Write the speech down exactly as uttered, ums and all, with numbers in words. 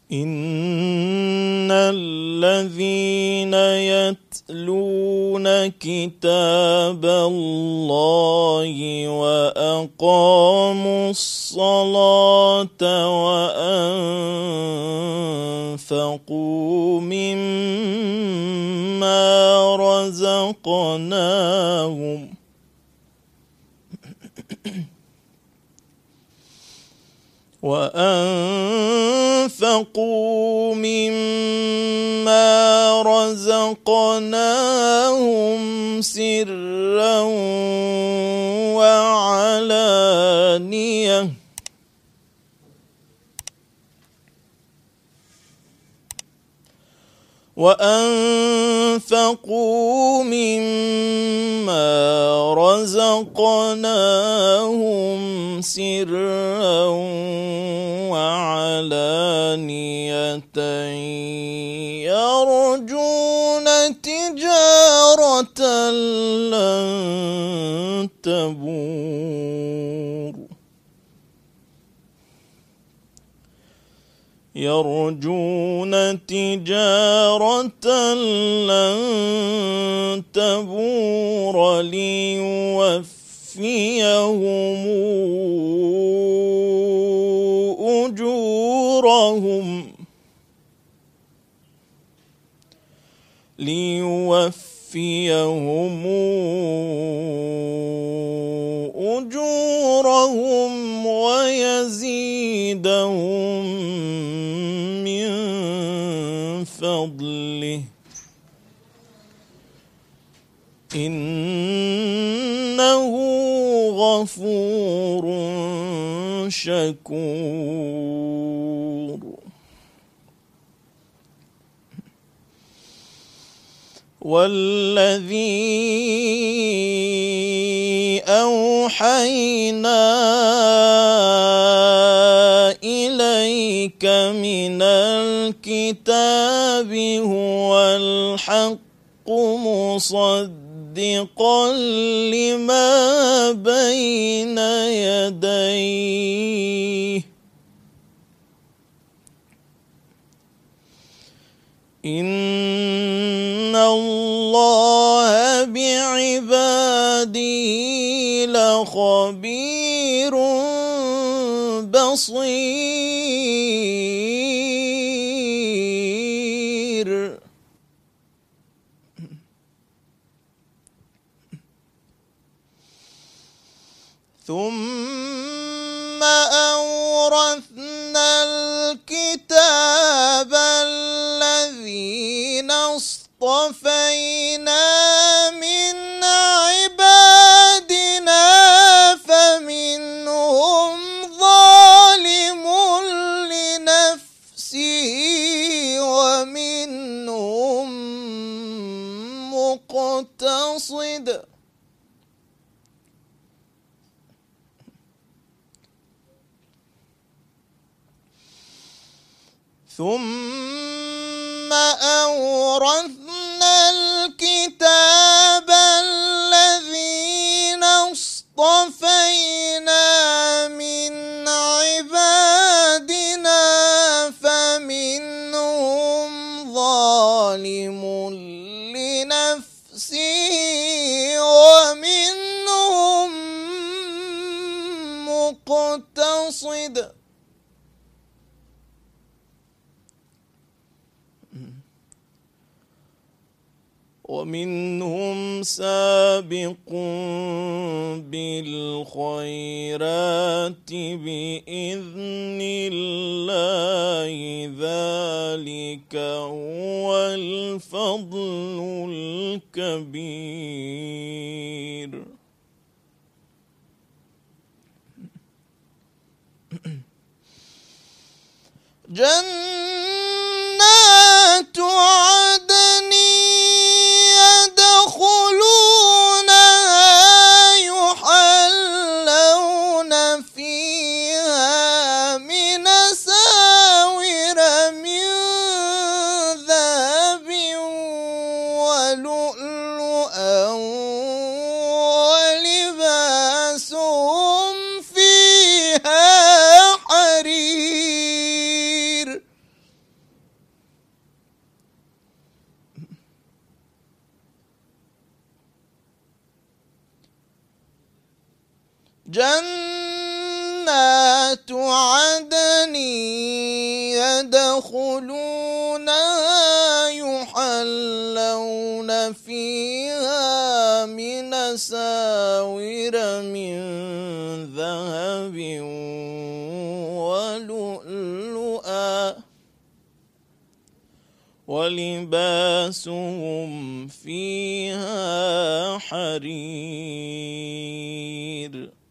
إن الذين يتلون كتاب الله وأقاموا الصلاة وأنفقوا مما رزقناهم وأنفقوا مما رزقناهم سرا وعلانية وأنفقوا مما رزقناهم سرا وعلانية يرجون تجارة لن تبور يرجون تجارة لن تبور ليوفيهم أجورهم ليوفيهم أجورهم ويزيدهم من فضله إنه غفور شكور. والذي أوحينا إليك من الكتاب هو الحق مصدقا لما بين يديه إن الله بعباده لخبير بصير. ثم أورثنا الكتاب الذين اصطفينا من عبادنا فمنهم ظالم لنفسه ومنهم مقتصد ثم أورثنا الكتاب الذين اصطفينا من عبادنا فمنهم ظالم لنفسه ومنهم مقتصد ومنهم سابق بالخيرات بإذن الله ذلك هو الفضل الكبير. جنات عدن يدخلونها يحلون فيها من أساور من ذهب ولؤلؤا ولباسهم فيها حرير. جنات عدن يدخلونها يحلون فيها من أساور من ذهب ولؤلؤا ولباسهم فيها حرير.